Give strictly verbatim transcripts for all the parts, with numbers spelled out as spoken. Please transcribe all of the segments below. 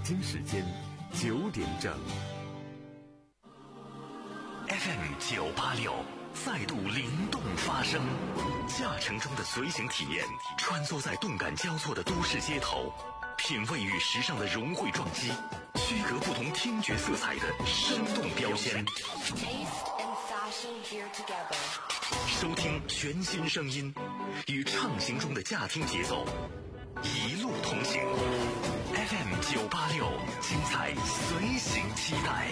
京时间九点整。 F M 九八六再度灵动发声，驾乘中的随行体验，穿梭在动感交错的都市街头，品味与时尚的融汇撞击，区隔不同听觉色彩的生动标签。收听全新声音，与畅行中的驾听节奏，一路同行。F M 九八六，精彩随行期待。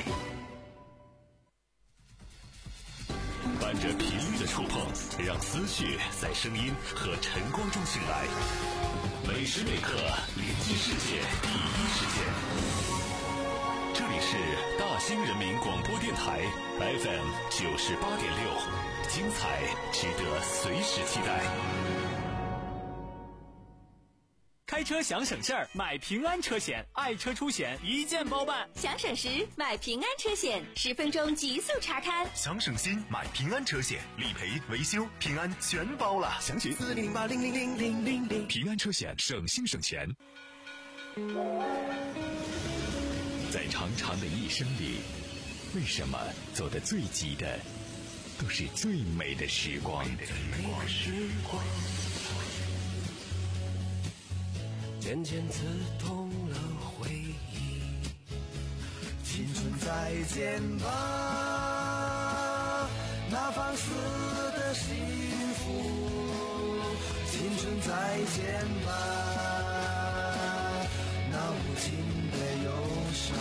伴着频率的触碰，让思绪在声音和晨光中醒来。每时每刻连接世界第一时间。这里是大兴人民广播电台 F M 九十八点六，精彩值得随时期待。 开车想省事儿，买平安车险，爱车出险一键包办。 想省时买平安车险，十分钟极速查看。 想省心买平安车险，理赔维修平安全包了。详询四零零八零零零零零零。平安车险，省心省钱。在长长的一生里，为什么走得最急的都是最美的时光？ 渐渐刺痛了回忆，青春再见吧，那放肆的幸福，青春再见吧，那无情的忧伤，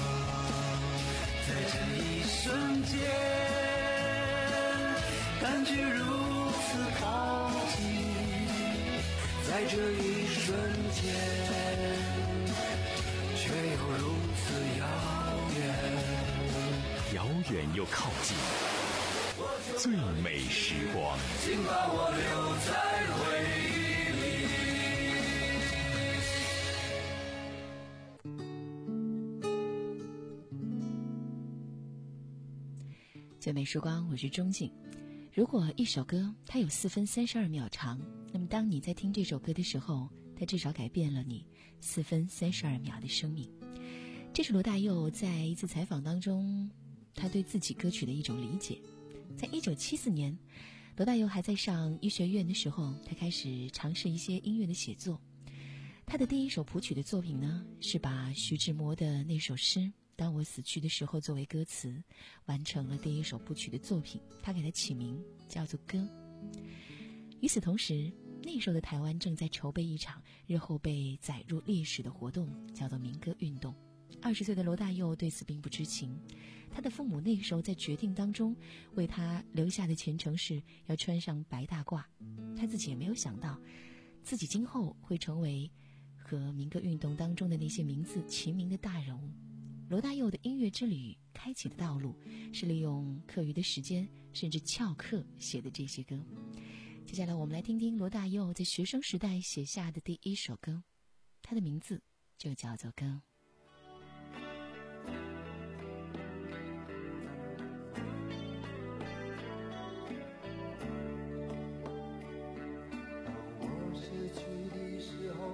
在这一瞬间，感觉如此靠近，在这一瞬间，却又如此遥远， 遥远又靠近，最美时光， 请把我留在回忆里。最美时光，我是钟静。如果一首歌它有四分三十二秒长，那么当你在听这首歌的时候，它至少改变了你四分三十二秒的生命。这是罗大佑在一次采访当中，他对自己歌曲的一种理解。在一九七四年，罗大佑还在上医学院的时候，他开始尝试一些音乐的写作。他的第一首谱曲的作品呢，是把徐志摩的那首诗当我死去的时候作为歌词，完成了第一首谱曲的作品，他给它起名叫做歌。与此同时，那时候的台湾正在筹备一场日后被载入历史的活动，叫做民歌运动。二十岁的罗大佑对此并不知情，他的父母那时候在决定当中为他留下的前程是要穿上白大褂，他自己也没有想到自己今后会成为和民歌运动当中的那些名字齐名的大人物。罗大佑的音乐之旅开启的道路是利用课余的时间甚至翘课写的这些歌。接下来我们来听听罗大佑在学生时代写下的第一首歌，他的名字就叫做歌。 当我失去的时候，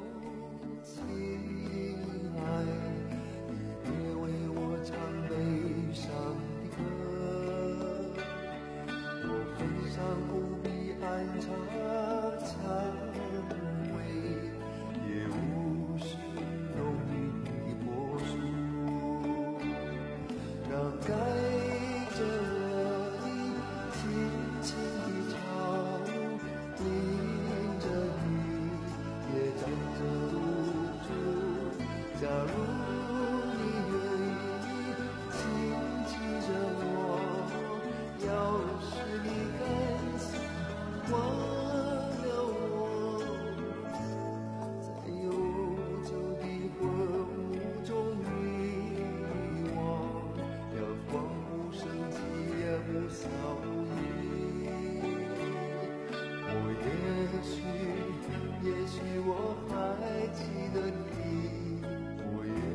亲爱，你别为我唱悲伤的歌，我分享不必安插蔷薇，也无视浓郁的柏树，让该着你轻轻地唱，淋着雨也站着露珠。假如你愿意轻亲着我，要是你甘心忘了我，在悠久的昏雾中遗忘，阳光不升起也不消弭。我也许也许我还记得你，我也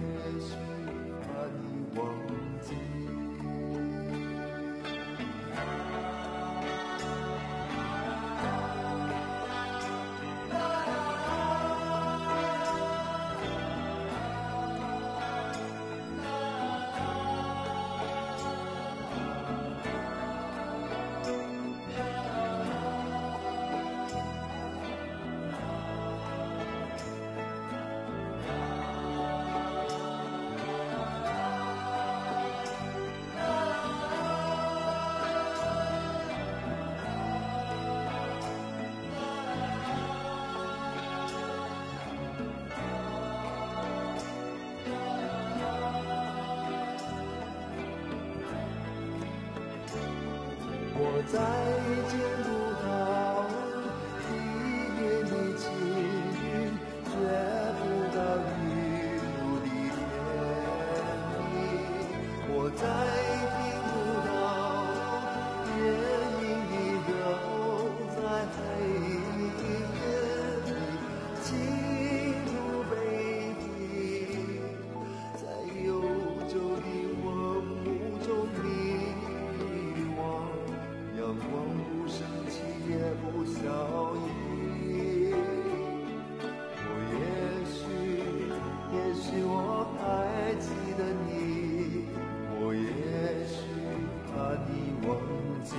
我再见不到一点的情云，觉不到雨露的甜蜜，我再听不到夜莺的歌在黑夜里轻如北风，在悠久的文雾中迷惘，阳光不升起也不消翳，我也许也许我还记得你，我也许怕你忘记，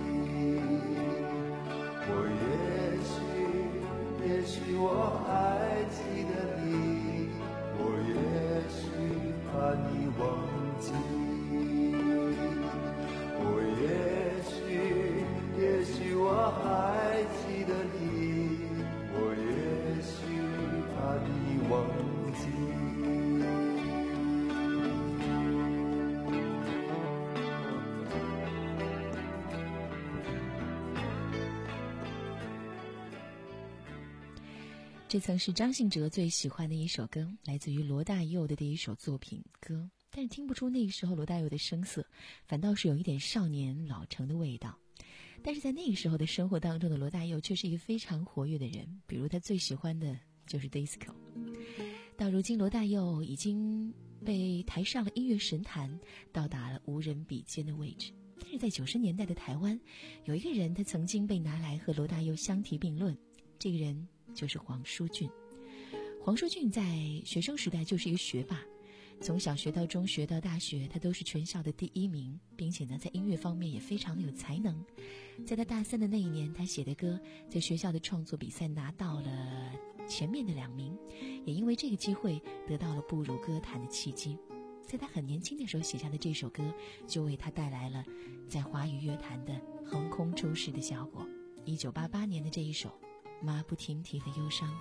我也许也许我还记得你，我也许怕你忘记，我也许也许我还记得你，我也许怕你忘记。 这曾是张信哲最喜欢的一首歌，来自于罗大佑的第一首作品歌，但是听不出那个时候罗大佑的声色，反倒是有一点少年老成的味道。但是在那个时候的生活当中的罗大佑却是一个非常活跃的人，比如他最喜欢的就是 disco。 到如今罗大佑已经被抬上了音乐神坛，到达了无人比肩的位置。但是在九十年代的台湾，有一个人他曾经被拿来和罗大佑相提并论，这个人就是黄舒骏。黄舒骏在学生时代就是一个学霸，从小学到中学到大学，他都是全校的第一名，并且呢，在音乐方面也非常的有才能。在他大三的那一年，他写的歌在学校的创作比赛拿到了前面的两名，也因为这个机会得到了步入歌坛的契机。在他很年轻的时候写下的这首歌，就为他带来了在华语乐坛的横空出世的效果。一九八八年的这一首马不停蹄的忧伤。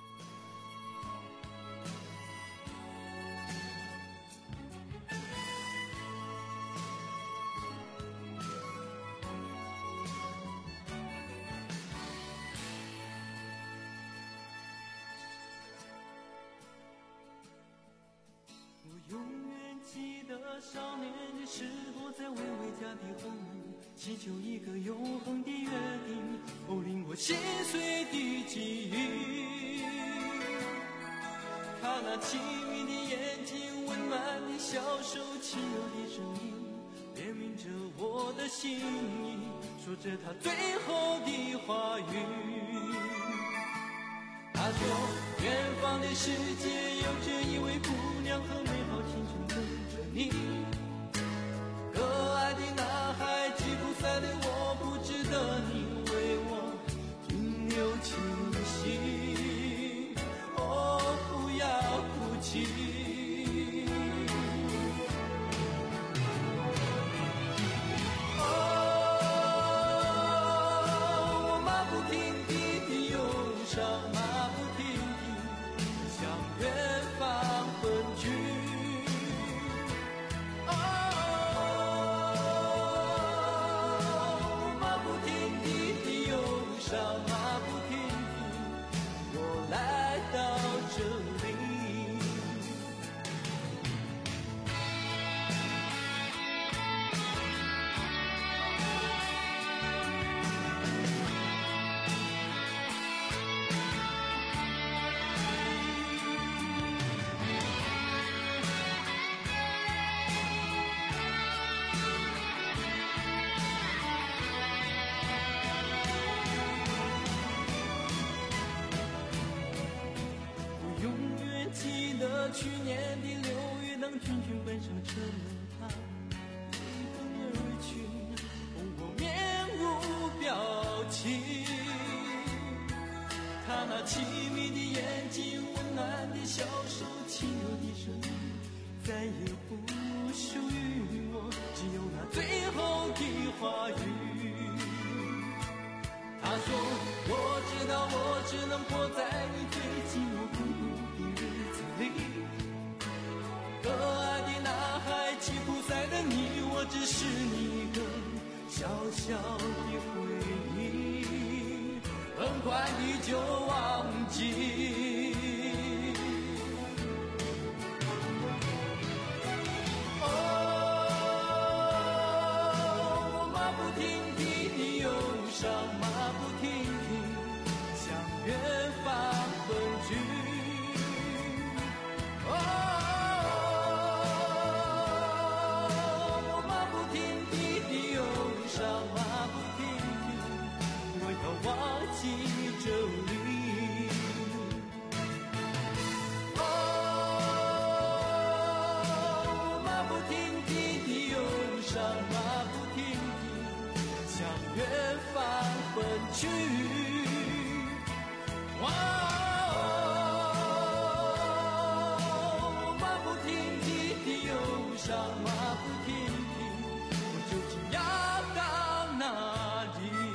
我永远记得少年的时候，在微微家的后门祈求一个永恒的约定，哦，令我心碎的记忆。他那亲密的眼睛，温暖的小手，轻柔的声音，怜悯着我的心意，说着他最后的话语。他说远方的世界有着一位姑娘和美好青春等着你，可爱的男孩吉普赛的我，不值得你为我停留清醒，哦，不要哭泣。去年的六月，当群群奔上车门旁，一奔而去，我面无表情。他那亲密的眼睛，温暖的小手，轻柔的声音，再也不属于我，只有那最后的话语。他说我知道我只能活在你最寂寞孤独的日子里，可爱的男孩吉普赛的你，我只是你一个小小的回忆，很快你就忘记。哦，我马不停蹄的忧伤，马不停蹄向远方奔去。哦，我马不停蹄的忧伤，马不停蹄为他挖起这里。哦，我马不停蹄的忧伤，马不停蹄向远方奔去。哇，马不停蹄的忧伤，马不停蹄，我究竟要到哪里？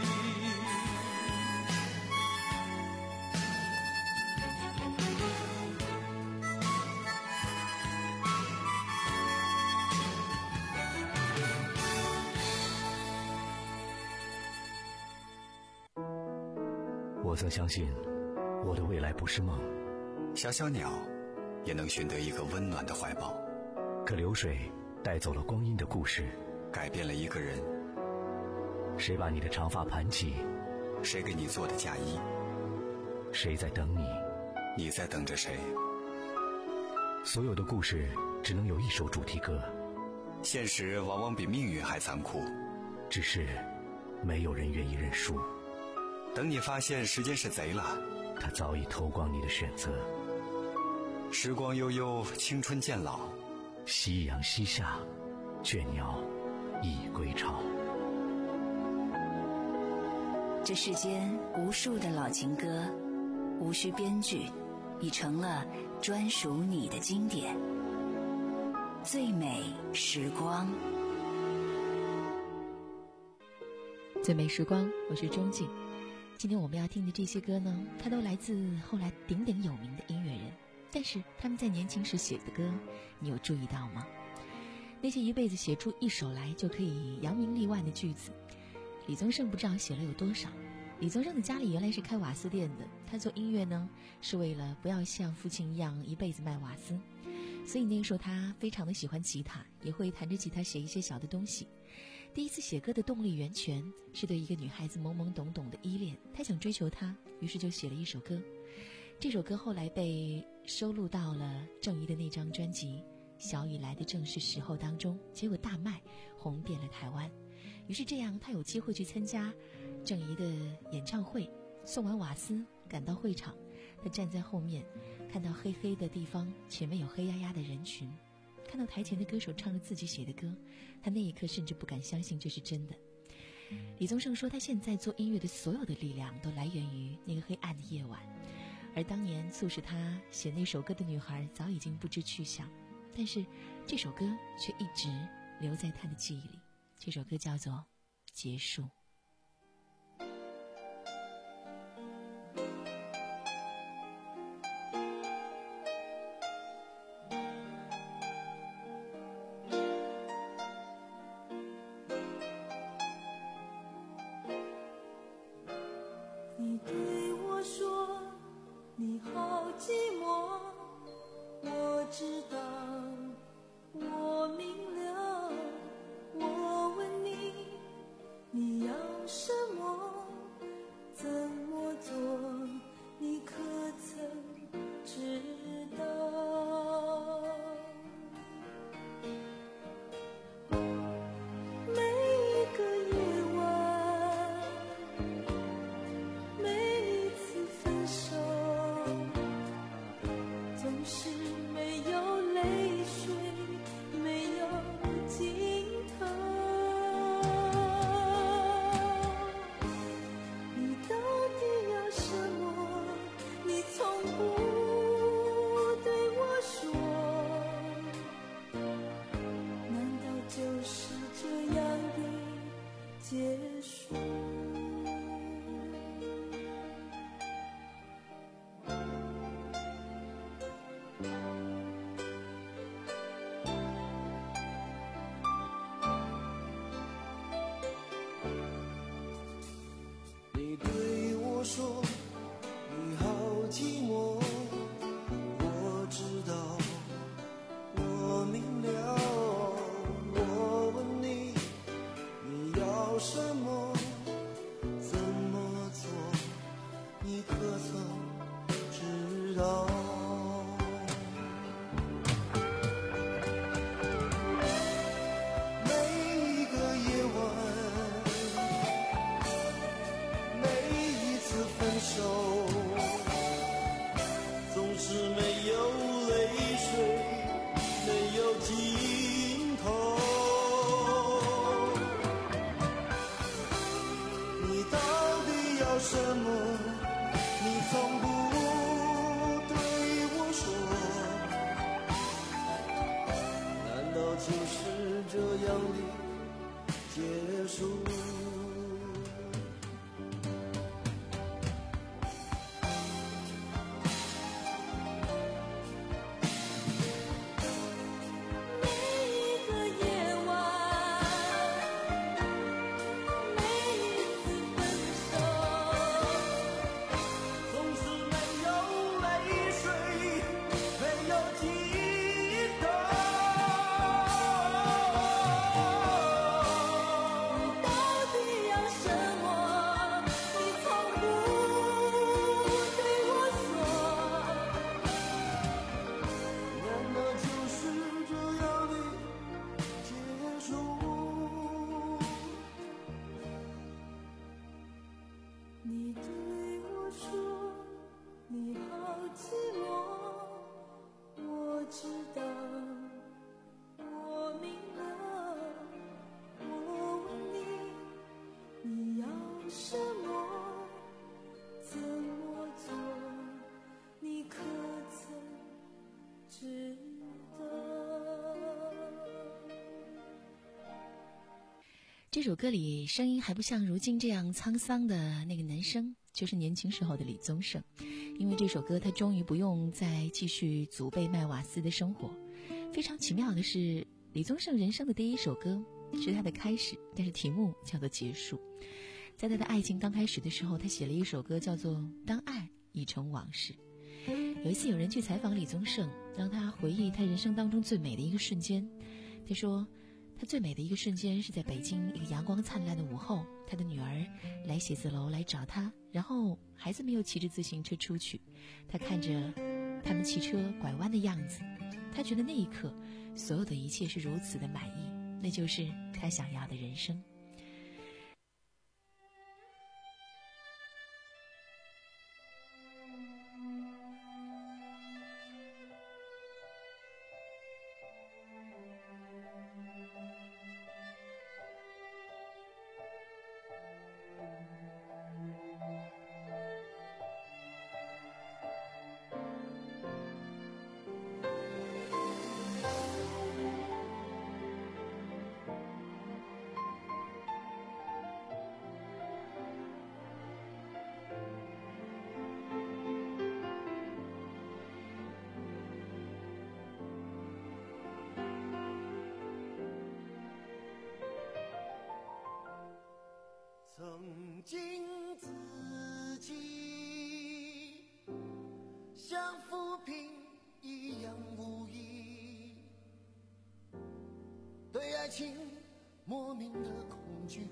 我曾相信我的未来不是梦， 小小鸟也能寻得一个温暖的怀抱， 可流水带走了光阴的故事， 改变了一个人。 谁把你的长发盘起？ 谁给你做的嫁衣？ 谁在等你？ 你在等着谁？ 所有的故事只能有一首主题歌， 现实往往比命运还残酷， 只是没有人愿意认输。 等你发现时间是贼了， 他早已偷光你的选择。 时光悠悠，青春渐老， 夕阳西下，倦鸟已归巢。 这世间无数的老情歌，无需编剧，已成了专属你的经典。最美时光， 最美时光，我是钟静。今天我们要听的这些歌呢，它都来自后来鼎鼎有名的音乐人，但是他们在年轻时写的歌，你有注意到吗？那些一辈子写出一首来就可以扬名立万的句子，李宗盛不知道写了有多少。李宗盛的家里原来是开瓦斯店的，他做音乐呢是为了不要像父亲一样一辈子卖瓦斯，所以那个时候他非常的喜欢吉他，也会弹着吉他写一些小的东西。第一次写歌的动力源泉是对一个女孩子懵懵懂懂的依恋，他想追求她，于是就写了一首歌。这首歌后来被收录到了郑怡的那张专辑《小雨来的正是时候》当中，结果大卖，红遍了台湾。于是这样他有机会去参加郑怡的演唱会，送完瓦斯赶到会场，他站在后面，看到黑黑的地方前面有黑压压的人群，看到台前的歌手唱着自己写的歌，他那一刻甚至不敢相信这是真的。李宗盛说，他现在做音乐的所有的力量都来源于那个黑暗的夜晚，而当年促使他写那首歌的女孩早已经不知去向，但是这首歌却一直留在他的记忆里。这首歌叫做《结束》。 你对我说你好寂寞，我知道，我明了，我问你，你要什么你从不对我说？难道就是这样的结束？ 你对我说你好寂寞，我知道，我明了。我问你，你要什么？怎么做？你可曾知道？ 这首歌里声音还不像如今这样沧桑的那个男生，就是年轻时候的李宗盛。因为这首歌他终于不用再继续祖辈卖瓦斯的生活。非常奇妙的是，李宗盛人生的第一首歌是他的开始，但是题目叫做结束。在他的爱情刚开始的时候，他写了一首歌叫做《当爱已成往事》。有一次有人去采访李宗盛，让他回忆他人生当中最美的一个瞬间。他说他最美的一个瞬间是在北京一个阳光灿烂的午后，他的女儿来写字楼来找他，然后孩子没有骑着自行车出去，他看着他们骑车拐弯的样子，他觉得那一刻所有的一切是如此的满意，那就是他想要的人生。 曾经自己像浮萍一样无依，对爱情莫名的恐惧，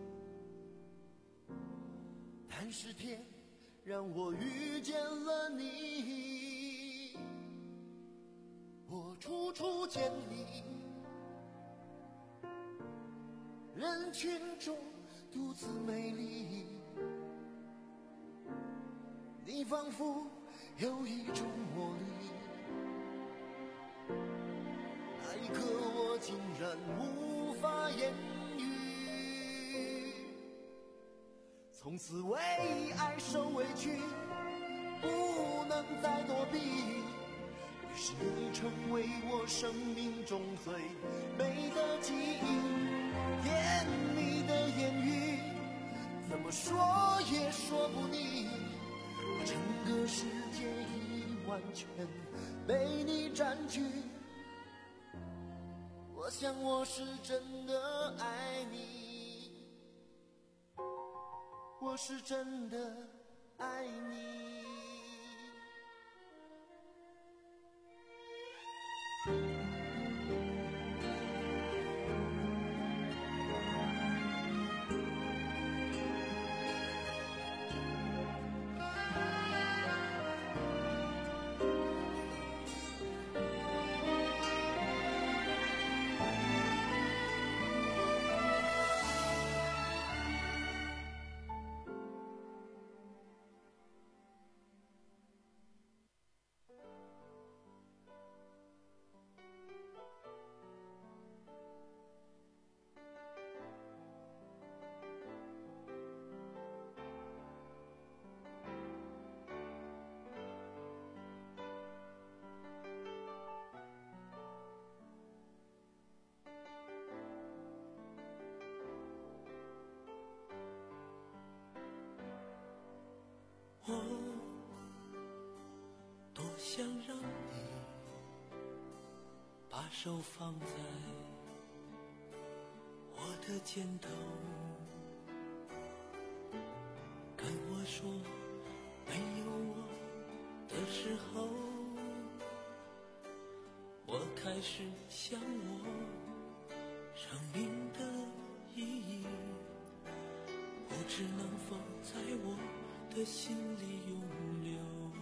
但是天让我遇见了你，我处处见你，人群中独自美丽，你仿佛有一种魔力，那一刻我竟然无法言语，从此为爱受委屈，不能再躲避，于是你成为我生命中最美的记忆，甜蜜的言语怎么说也说不腻，整个世界已完全被你占据，我想我是真的爱你，我是真的爱你。 把手放在我的肩头，跟我说没有我的时候，我开始想我生命的意义，不知能否在我的心里永留。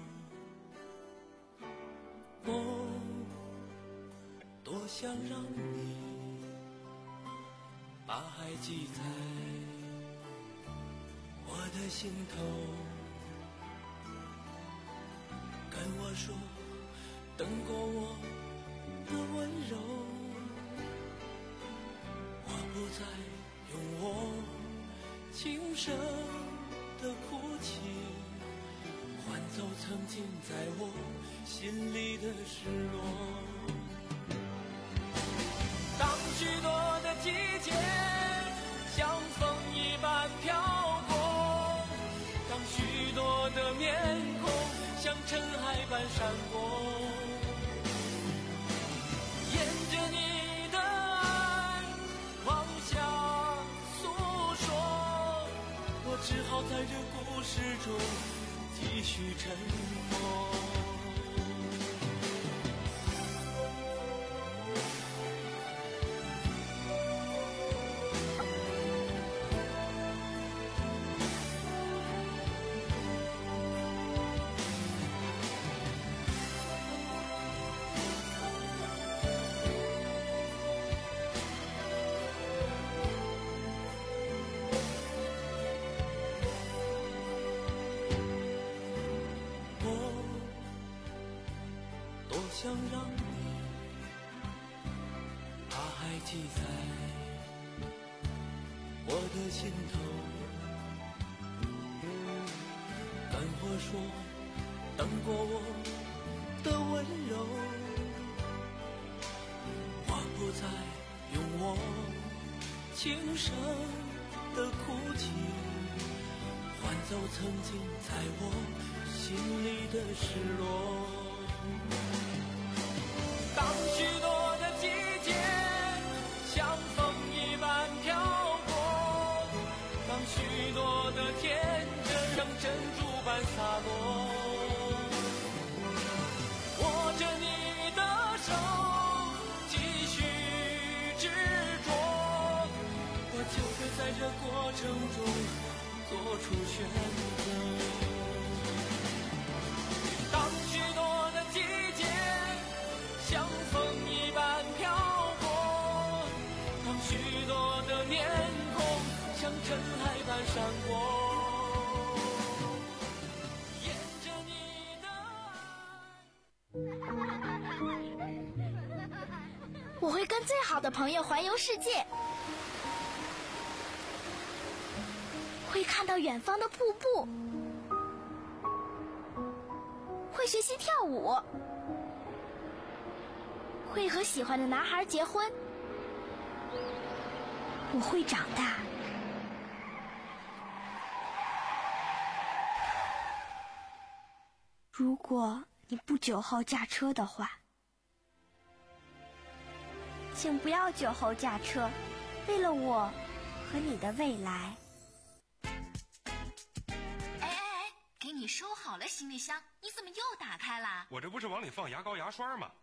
我多想让你把爱记在我的心头，跟我说等过我的温柔，我不再用我轻声的哭泣换走曾经在我心里的失落。当许多的季节像风一般飘过，当许多的面孔像尘埃般闪过，沿着你的爱往下诉说，我只好在这故事中继续沉默。想让你把爱记在我的心头，跟我说等过我的温柔，我不再用我轻声的哭泣换走曾经在我心里的失落。当许多的季节像风一般飘过，当许多的天真像珍珠般洒落，握着你的手继续执着，我就会在这过程中做出选择。当许多的季节像风一般飘过，当许多的面孔像尘埃般闪过，沿着你的爱。我会跟最好的朋友环游世界，会看到远方的瀑布，会学习跳舞，会和喜欢的男孩结婚。我会长大。如果你不酒后驾车的话，请不要酒后驾车，为了我和你的未来。 哎哎哎，给你收好了行李箱，你怎么又打开了？ 我这不是往里放牙膏牙刷吗？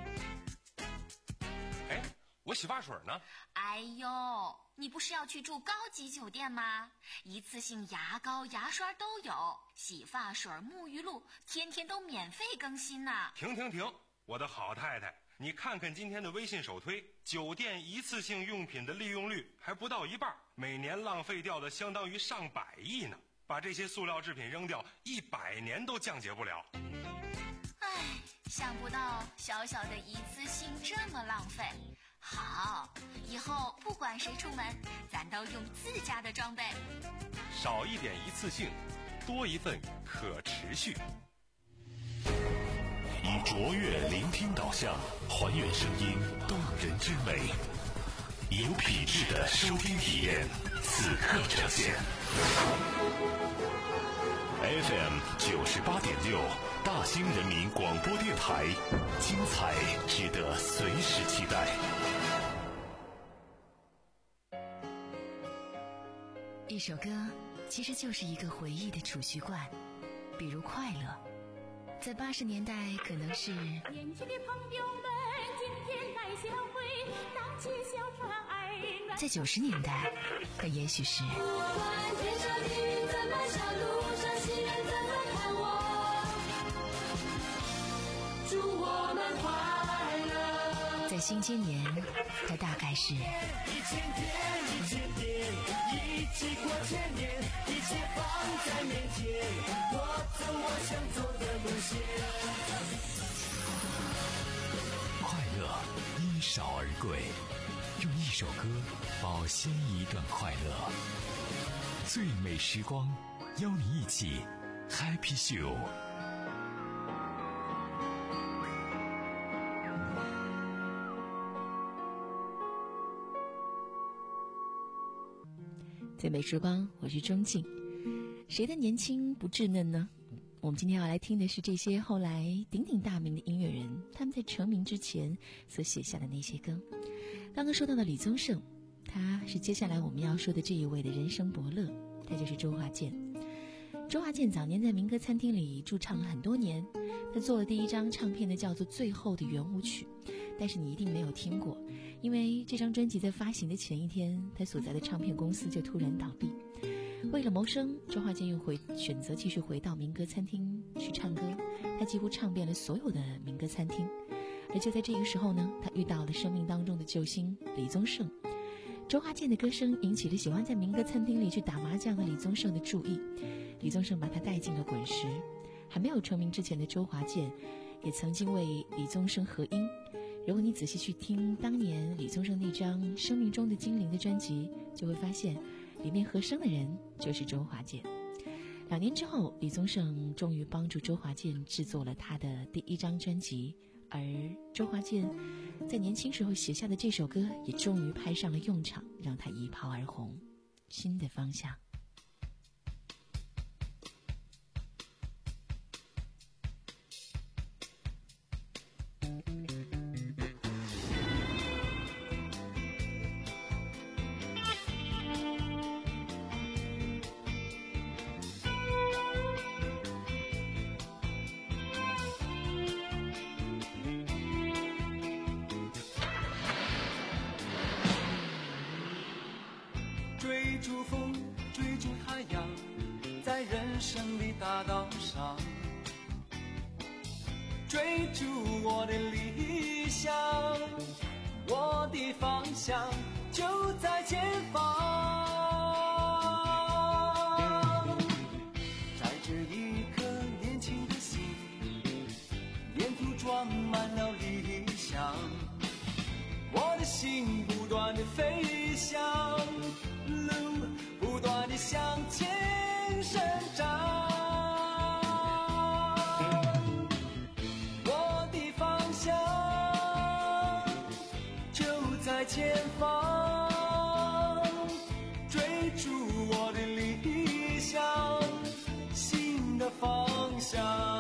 哎，我洗发水呢？ 哎呦，你不是要去住高级酒店吗？一次性牙膏牙刷都有，洗发水沐浴露天天都免费更新呢。 停停停，我的好太太，你看看今天的微信首推，酒店一次性用品的利用率还不到一半，每年浪费掉的相当于上百亿呢。把这些塑料制品扔掉，一百年都降解不了。 唉，想不到小小的一次性这么浪费。好，以后不管谁出门，咱都用自家的装备。 少一点一次性，多一份可持续。以卓越聆听导向，还原声音动人之美，有品质的收听体验，此刻呈现。F M 九十八点六， 大兴人民广播电台，精彩值得随时期待。 一首歌其实就是一个回忆的储蓄罐，比如快乐，在八十年代可能是年轻的朋友们今天来相会，荡起小船爱暖， 在九十年代它也许是不管天上的云怎么笑，路上行人怎么看我，祝我们快乐。 在新千年它大概是一千天一千天一起过千年，一切放在面前，我走我想走的路线。 快乐因少而贵，用一首歌保鲜一段快乐。最美时光，邀你一起 Happy Show。 最美时光，我是钟静。谁的年轻不稚嫩呢？我们今天要来听的是这些后来鼎鼎大名的音乐人，他们在成名之前所写下的那些歌。刚刚说到的李宗盛，他是接下来我们要说的这一位的人生伯乐，他就是周华健。周华健早年在民歌餐厅里驻唱了很多年，他做了第一张唱片的叫做《最后的圆舞曲》，但是你一定没有听过，因为这张专辑在发行的前一天，他所在的唱片公司就突然倒闭。为了谋生，周华健又回选择继续回到民歌餐厅去唱歌，他几乎唱遍了所有的民歌餐厅。而就在这个时候呢，他遇到了生命当中的救星李宗盛。周华健的歌声引起了喜欢在民歌餐厅里去打麻将的李宗盛的注意，李宗盛把他带进了滚石。还没有成名之前的周华健也曾经为李宗盛合音，如果你仔细去听当年李宗盛那张《生命中的精灵》的专辑，就会发现里面和声的人就是周华健。两年之后，李宗盛终于帮助周华健制作了他的第一张专辑，而周华健在年轻时候写下的这首歌也终于派上了用场，让他一炮而红。新的方向。 追逐风，追逐太阳，在人生的大道上，追逐我的理想，我的方向就在前方。在这一颗年轻的心，沿途装满了理想，我的心不断地飞翔，路不断地向前生长，我的方向就在前方，追逐我的理想，新的方向。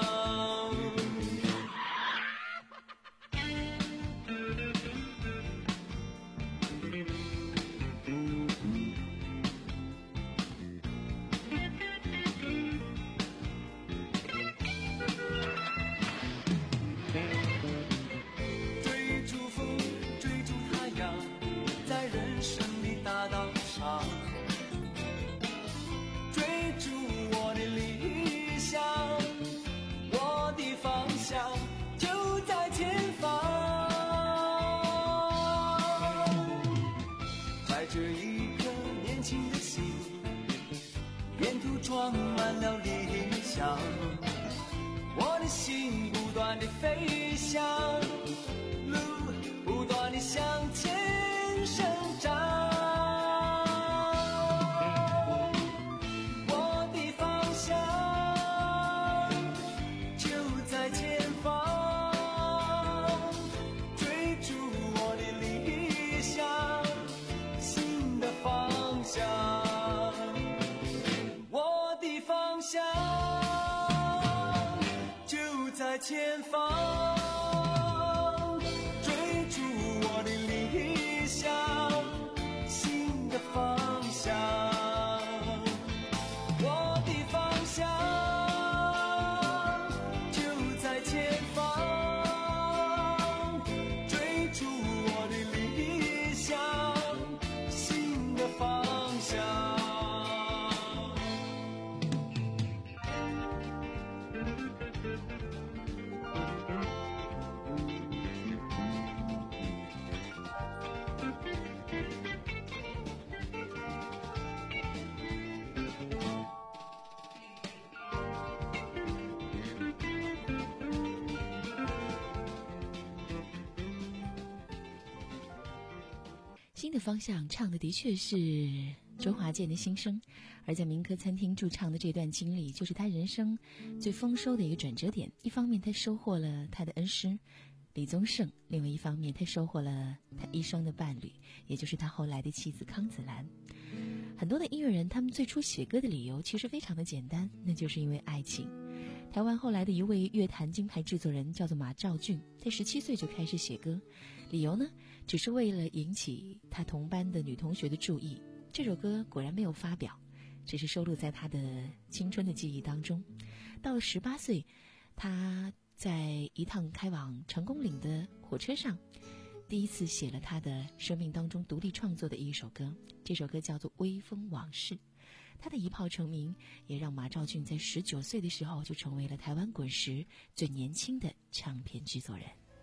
新的方向唱的的确是周华健的心声，而在民歌餐厅驻唱的这段经历，就是他人生最丰收的一个转折点。一方面他收获了他的恩师李宗盛，另外一方面他收获了他一生的伴侣，也就是他后来的妻子康子兰。很多的音乐人他们最初写歌的理由其实非常的简单，那就是因为爱情。台湾后来的一位乐坛金牌制作人叫做马兆骏，他十七岁就开始写歌，理由呢只是为了引起他同班的女同学的注意。这首歌果然没有发表，只是收录在他的青春的记忆当中。到了十八岁，他在一趟开往成功岭的火车上，第一次写了他的生命当中独立创作的一首歌，这首歌叫做《微风往事》。他的一炮成名，也让马兆骏在十九岁的时候就成为了台湾滚石最年轻的唱片制作人。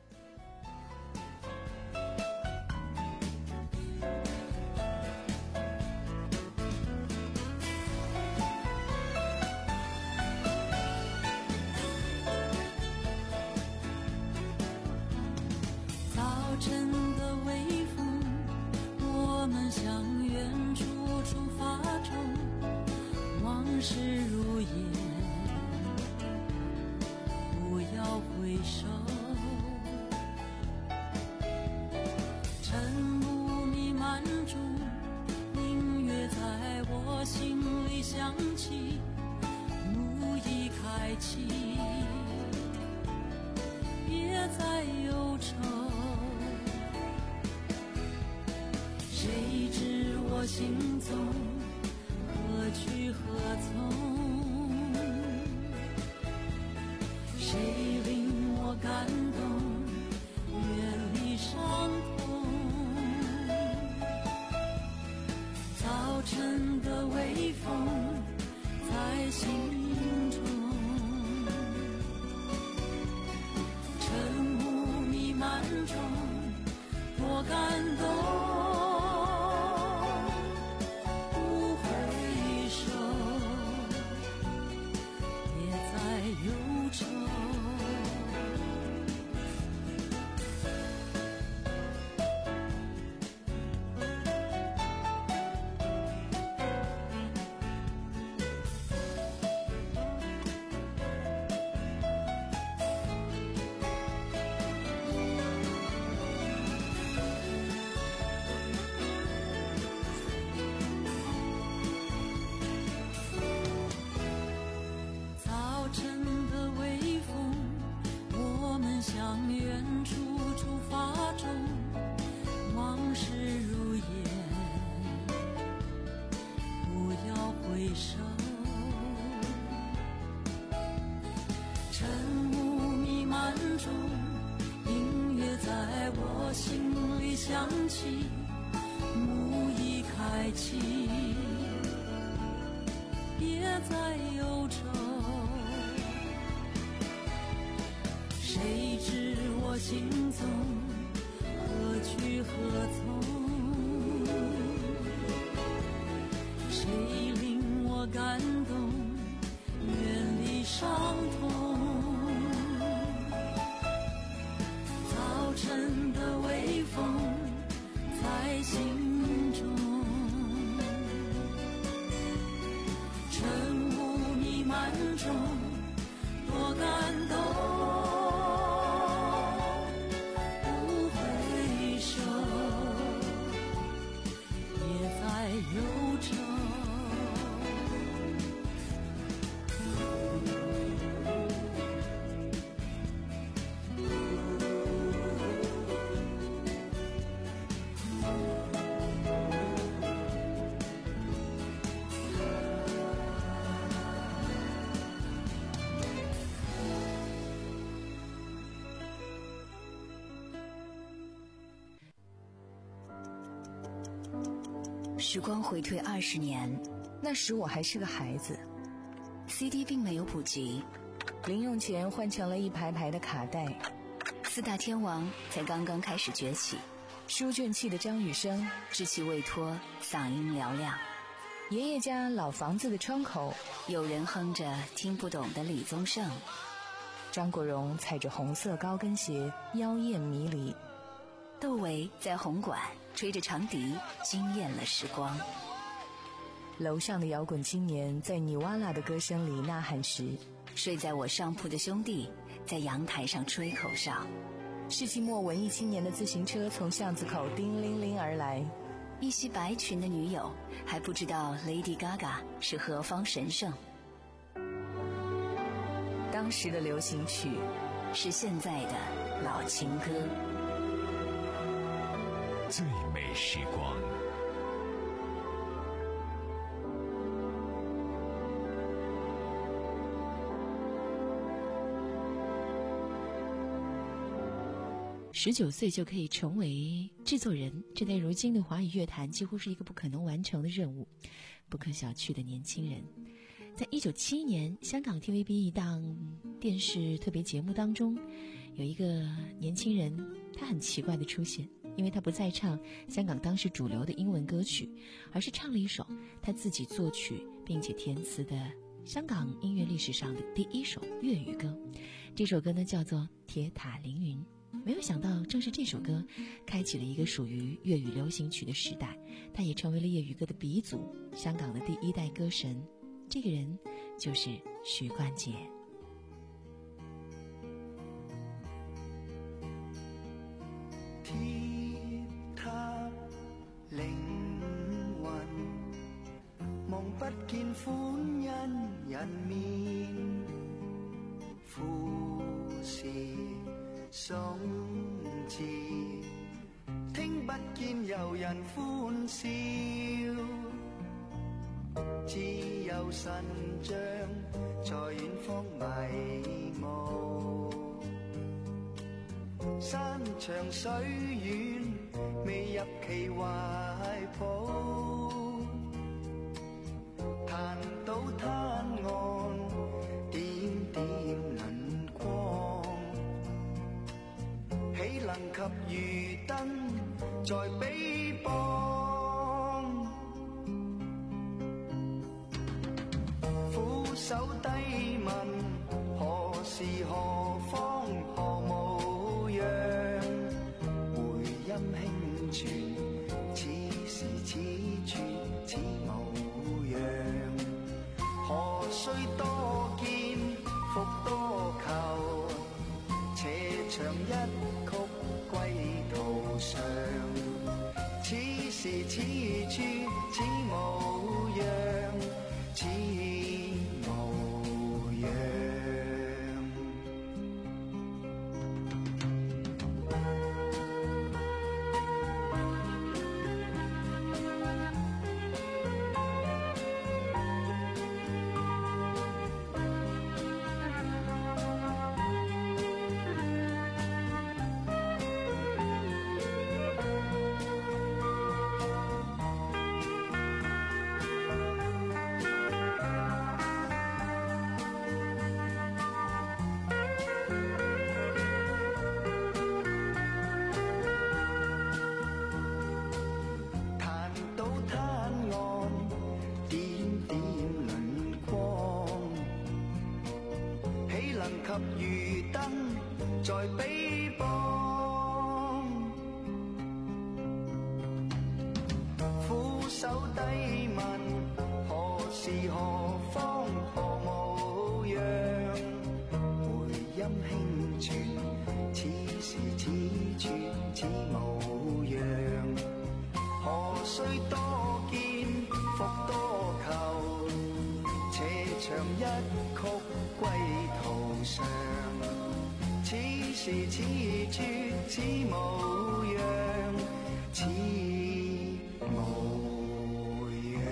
早晨的微风，我们向远处出发中，往事如烟，不要回首。晨雾弥漫中，音乐在我心里响起，幕已开启，别再忧愁。谁知我行踪何去何从？谁令我感动远离伤痛？早晨的微风在心中，晨雾弥漫中多感动。想起，幕已开启，别再忧愁。谁知我行踪何去何从？谁令我感动远离伤痛？早晨的微风在心中，晨雾弥漫中多感动，不回首，别再忧愁。 时光回退二十年， 那时我还是个孩子 C D 并没有普及， 零用钱换成了一排排的卡带， 四大天王才刚刚开始崛起， 书卷气的张雨生稚气未脱，嗓音嘹亮， 爷爷家老房子的窗口有人哼着听不懂的李宗盛， 张国荣踩着红色高跟鞋妖艳迷离。 窦唯在红馆吹着长笛，惊艳了时光。 楼上的摇滚青年在尼瓦拉的歌声里呐喊时， 睡在我上铺的兄弟在阳台上吹口哨。 世纪末文艺青年的自行车从巷子口叮铃铃而来， 一袭白裙的女友还不知道 Lady Gaga 是何方神圣。 当时的流行曲是现在的老情歌。 最美时光。 十九岁就可以成为制作人，这在如今的华语乐坛几乎是一个不可能完成的任务，不可小觑的年轻人。在一九七一年，香港 T V B 一档电视特别节目当中，有一个年轻人，他很奇怪的出现，因为他不再唱香港当时主流的英文歌曲，而是唱了一首他自己作曲并且填词的香港音乐历史上的第一首粤语歌。这首歌呢叫做《铁塔凌云》。没有想到正是这首歌开启了一个属于粤语流行曲的时代，它也成为了粤语歌的鼻祖，香港的第一代歌神。这个人就是许冠杰。 鐵塔凌雲，望不見歡欣人面，富士鬆弛，聽不見遊人歡笑，只有神像在遠方迷霧。山長水遠，未入其懷抱，彈到灘岸，點點輪光，豈能及漁燈在彼邦？俯首低問，何時何方何模樣？回音輕傳，此時此處此模樣。何須多見，復多求，斜長一曲歸途上。此時此處此模樣，此模樣。漁燈在彼邦，俯首低問，何時何方何模樣？回音輕傳，此時此處此模樣。何須多見，復多求，斜長一曲歸途上。此時此處此模樣，此模樣。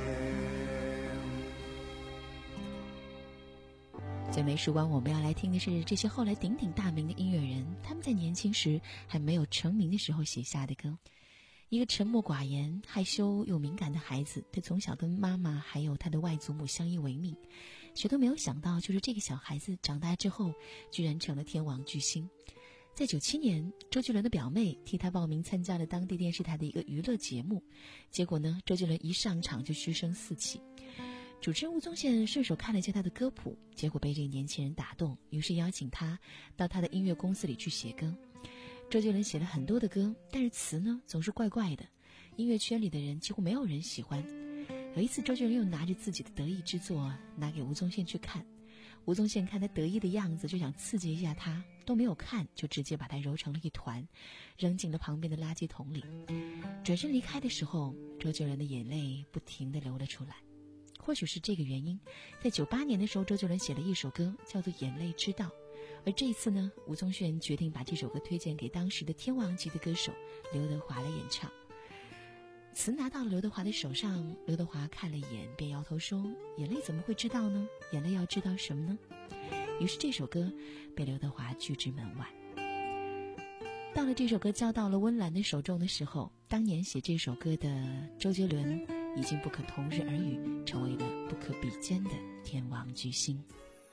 最美时光，我们要来听的是这些后来鼎鼎大名的音乐人，他们在年轻时还没有成名的时候写下的歌。一个沉默寡言、害羞又敏感的孩子，他从小跟妈妈还有他的外祖母相依为命，谁都没有想到，就是这个小孩子长大之后居然成了天王巨星。在九七年，周杰伦的表妹替他报名参加了当地电视台的一个娱乐节目，结果呢，周杰伦一上场就嘘声四起。主持人吴宗宪顺手看了一下他的歌谱，结果被这个年轻人打动，于是邀请他到他的音乐公司里去写歌。 周杰伦写了很多的歌，但是词呢总是怪怪的，音乐圈里的人几乎没有人喜欢。有一次周杰伦又拿着自己的得意之作拿给吴宗宪去看，吴宗宪看他得意的样子就想刺激一下他，都没有看就直接把他揉成了一团，扔进了旁边的垃圾桶里。转身离开的时候，周杰伦的眼泪不停地流了出来。或许是这个原因，在九八年的时候，周杰伦写了一首歌叫做《眼泪知道》，而这一次呢，吴宗宪决定把这首歌推荐给当时的天王级的歌手刘德华来演唱。词拿到了刘德华的手上，刘德华看了一眼便摇头说，眼泪怎么会知道呢？眼泪要知道什么呢？于是这首歌被刘德华拒之门外。到了这首歌交到了温岚的手中的时候，当年写这首歌的周杰伦已经不可同日而语，成为了不可比肩的天王巨星。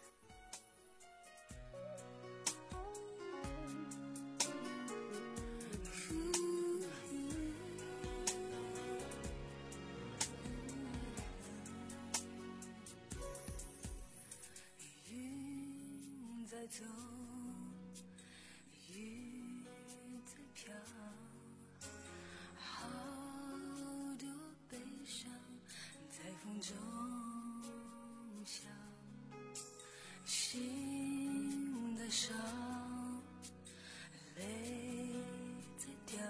云在走，雨在飘，好多悲伤在风中笑，心在烧，泪在掉，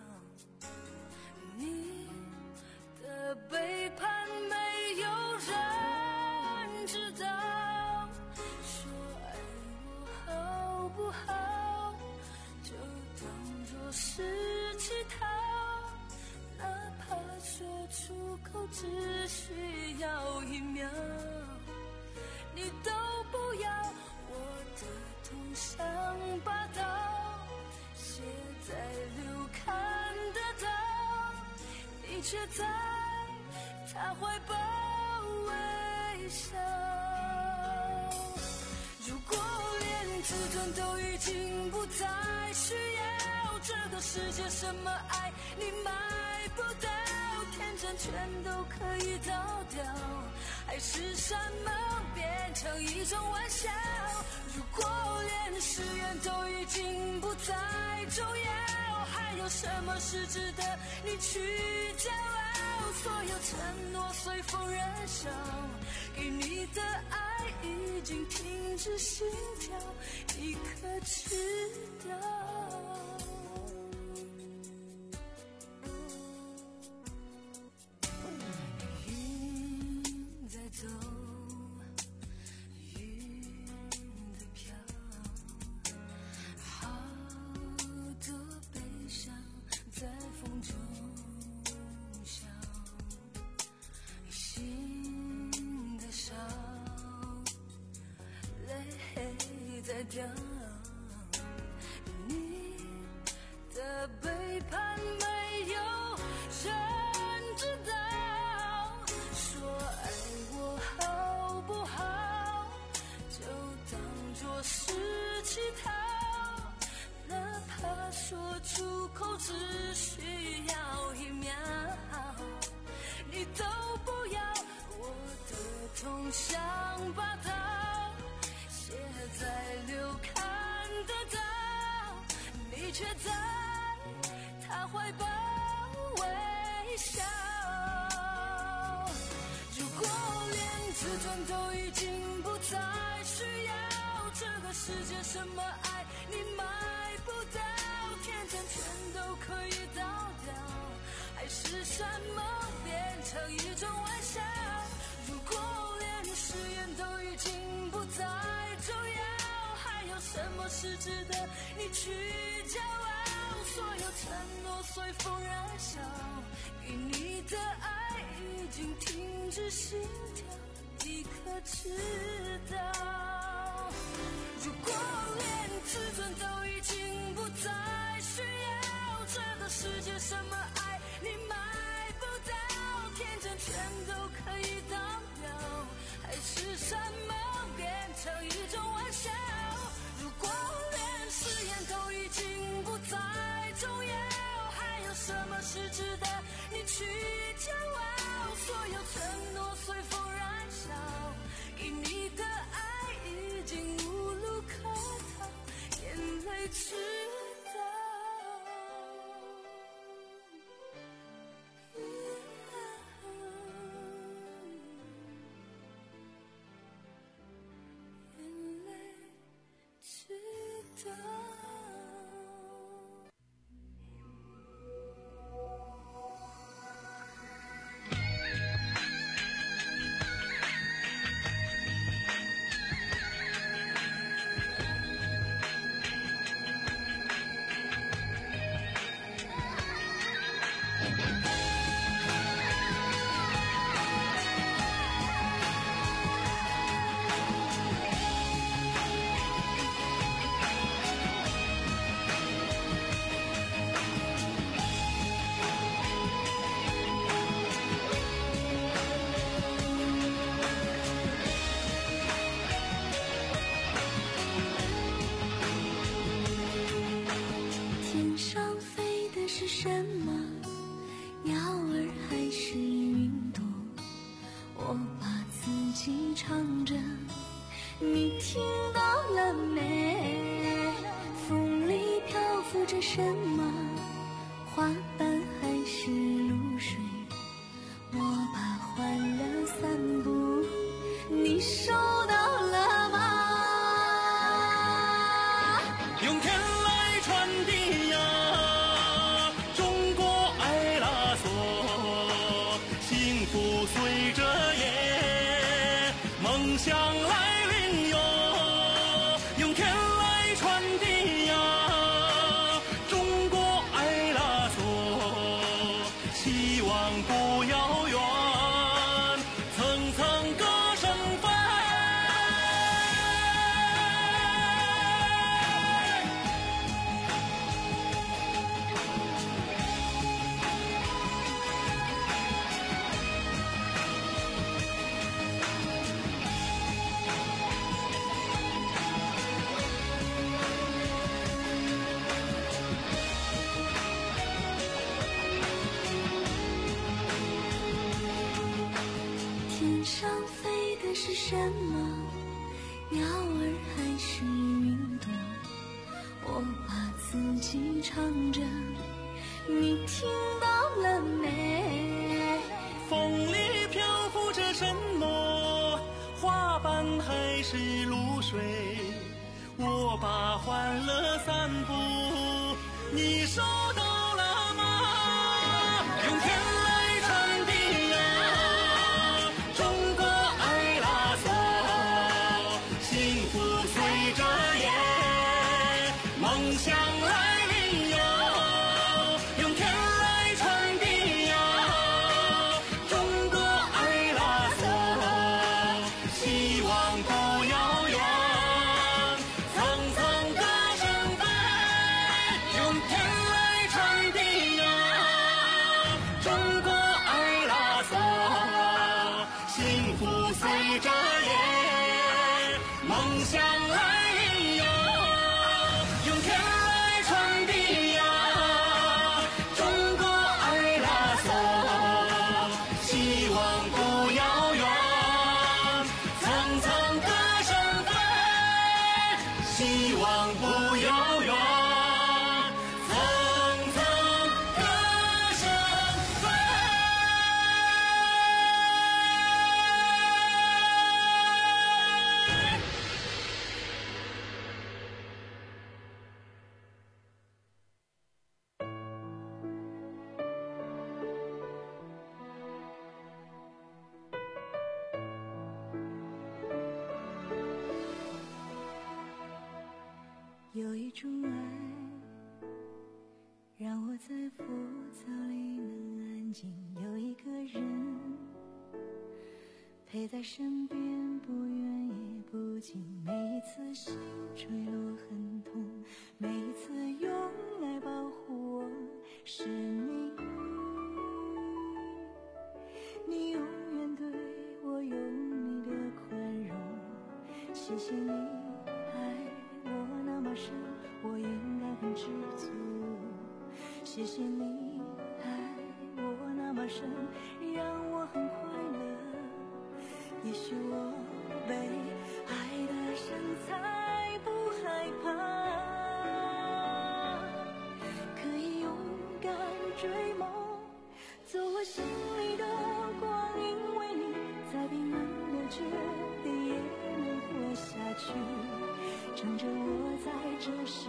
你的背叛没有人知道，说爱我好不好，就当作是乞讨，哪怕说出口只需要一秒，你都不要，我的痛像把刀写在流看得到，你却在他怀抱微笑。如果连自尊都已经不再需要，这个世界什么爱你买不到，天真全都可以倒掉，还是什么变成一种玩笑。如果连誓言都已经不再重要，还有什么是值得你去骄傲？所有承诺随风燃烧，给你的爱已经停止心跳，你可知道？云在走，雨在飘，好多悲伤在风中笑，心在烧，泪在掉，你的背叛没有人知道，说爱我好不好，就当作是乞讨，哪怕说出口只需要一秒，你都不要，我的痛像把刀写在流看得到，你却在他怀抱微笑。如果连自尊都已经不再需要，这个世界什么爱你买不到，天真全都可以倒掉，还是什么变成一种玩笑。如果连誓言都已经不再重要，还有什么是值得你去骄傲？所有承诺随风燃烧，给你的爱已经停止心跳，你可知道？如果连自尊都已经不再需要，这个世界什么爱你买不到，天真全都可以倒掉，还是什么变成一种玩笑？如果连誓言都已经不再重要，还有什么是值得你去骄傲？所有承诺随风燃烧，给你的爱已经无路可逃，眼泪知道。 的。天上飞的是什么？鸟儿还是云朵？我把自己唱着，你听到了没？风里漂浮着什么？花瓣还是露水？我把欢乐散布，你收到了吗？ 用天来传递呀，中国爱拉索，幸福随着夜，梦想来临哟。用天来传递呀，中国爱拉索，希望不遥远，层层歌声飞。 天上飞的是什么？鸟儿还是云朵？我把自己唱着，你听到了没？ 风里漂浮着什么？花瓣还是露水？我把欢乐散布，你收到了吗？用天来传递呀，中国爱拉索，幸福随着夜，梦想来临哟。用天来传递呀，中国爱拉索，希望不遥远，层层歌声飞。用天来传递呀，中国爱拉索，幸福随着夜，梦想来临哟。用天来传递呀，中国爱拉索，希望不遥远，层层歌声飞。希望不遥远，层层歌声飞。 有一种爱，让我在浮躁里能安静。有一个人陪在身边，不远也不近。每一次心坠落很痛，每一次用爱保护我，是你。你永远对我有你的宽容，谢谢你爱我那么深，我应该很知足。谢谢你爱我那么深，让我很快乐。也许我被爱的深才不害怕，可以勇敢追梦，走我心里的光，因为你在冰冷的绝地也能活下去，撑着我在这世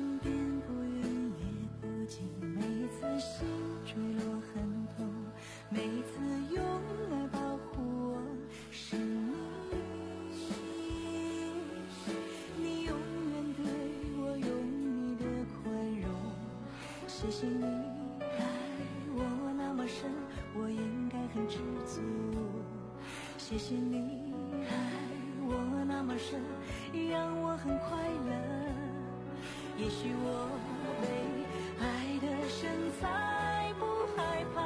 身边不远也不近，每次心坠落很痛，每次用爱保护我是你，你永远对我用你的宽容，谢谢你爱我那么深，我应该很知足，谢谢你爱我那么深，让我很快乐。也许我被爱的深才不害怕，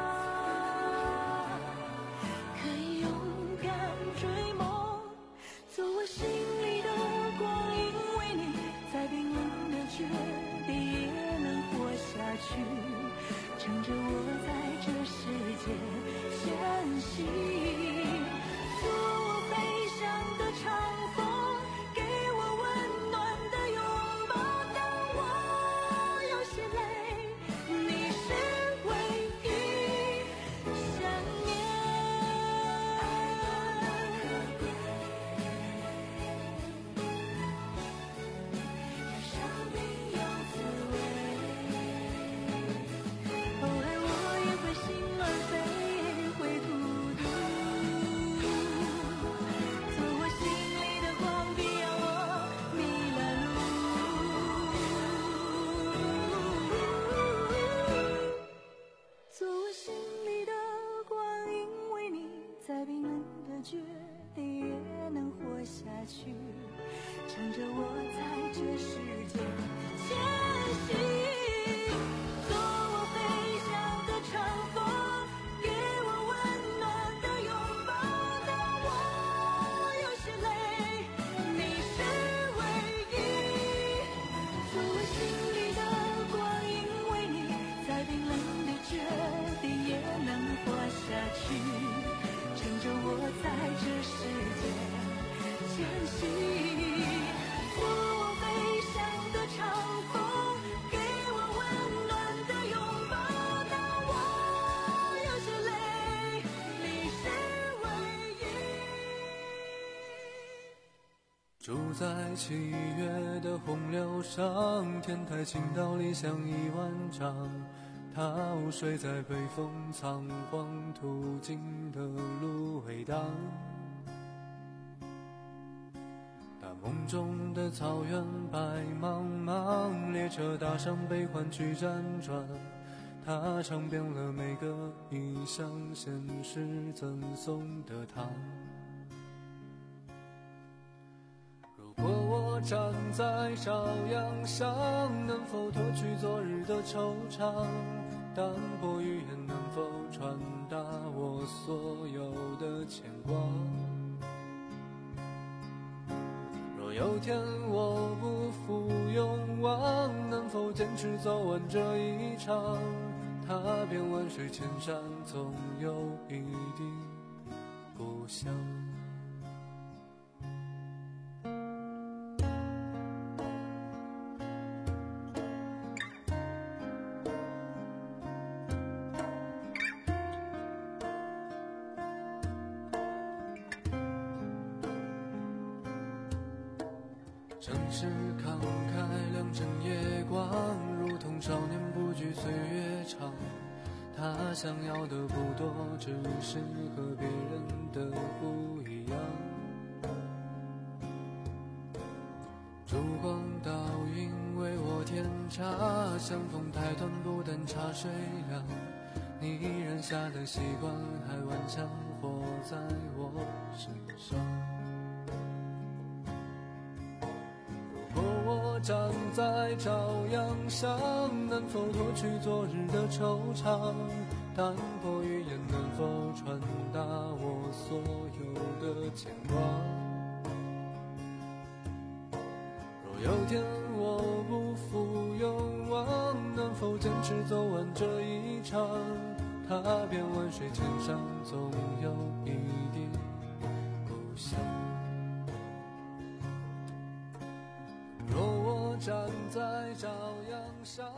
可以勇敢追梦，做我心里的光，因为你在冰冷的绝地也能活下去，撑着我在这世界前行，做我飞翔的长风，给我温暖的拥抱，当我有些累，你是唯一想念。让生命有滋味，后来我也会心儿飞，会孤独，做我心里的光，别让我迷了路，做我心里的光，因为你在冰冷的绝地也能活下去，撑着我在这世界前行，做我飞翔的长风，给我温暖的拥抱，当我有些累，你是唯一，做我心里的光，因为你在冰冷的绝地也能活下去，撑着我在这世界前行，做我飞翔的长风，给我温暖的拥抱，当我有些累，你是唯一。 住在七月的洪流上，天台倾倒理想一万丈，他午睡在北风仓皇途经的芦苇荡，那梦中的草原白茫茫，列车搭上悲欢去辗转，它尝遍了每个异乡现实赠送的糖。如果我站在朝阳上，能否脱去昨日的惆怅？淡薄语言能否传达我所有的牵挂？若有天我不负勇往，能否坚持走完这一场？踏遍万水千山，总有一地故乡。城市慷慨良辰夜光，如同少年不惧岁月长，他想要的不多，只是和别人的不一样。烛光倒影为我添茶，相逢太短，不等茶水凉，你染下的习惯还顽强活在我身上。站在朝阳上，能否脱去昨日的惆怅？淡薄语言能否传达我所有的牵挂？若有天我不负勇往，能否坚持走完这一场？踏遍万水千山，总有一地故乡。站在朝阳上。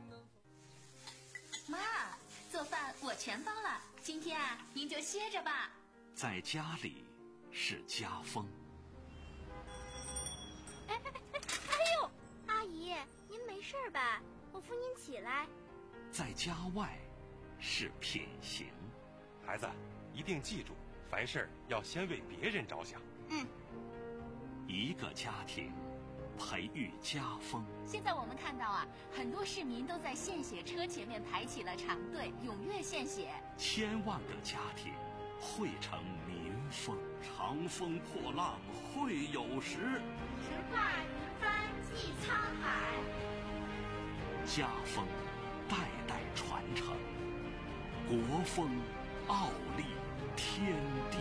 妈，做饭我全包了，今天啊，您就歇着吧。 在家里是家风。 哎哎哎！哎呦，阿姨，您儿吧，我扶您起来。 在家外是品行。 孩子，一定记住，凡事要先为别人着想。 嗯。 一个家庭培育家风。 现在我们看到啊，很多市民都在献血车前面排起了长队，踊跃献血。 千万个家庭汇成民风。长风破浪会有时， 直挂云帆济沧海。 家风代代传承，国风傲立天地。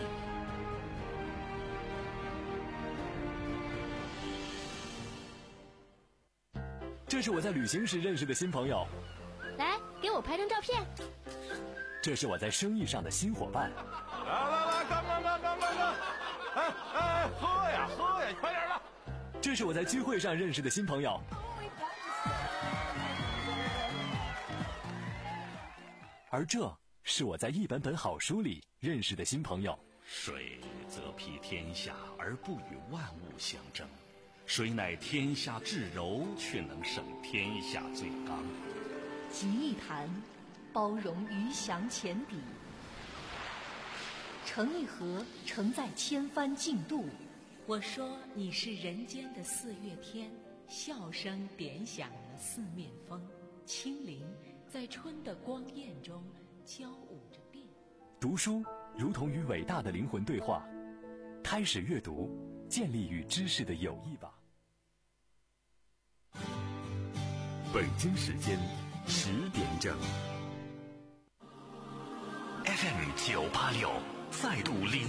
这是我在旅行时认识的新朋友， 来给我拍张照片。 这是我在生意上的新伙伴。 来来来，干干干干干干！哎哎，喝呀喝呀，快点的！ 这是我在聚会上认识的新朋友。而这是我在一本本好书里认识的新朋友。 水则披天下而不与万物相争，水乃天下至柔，却能胜天下最刚。 集一坛，包容鱼翔浅底；盛一盒，承载千帆竞渡。 我说你是人间的四月天，笑声点响了四面风，清灵在春的光艳中交舞着变。 读书如同与伟大的灵魂对话，开始阅读，建立与知识的友谊吧。 北京时间十点整。 F M 九八六再度领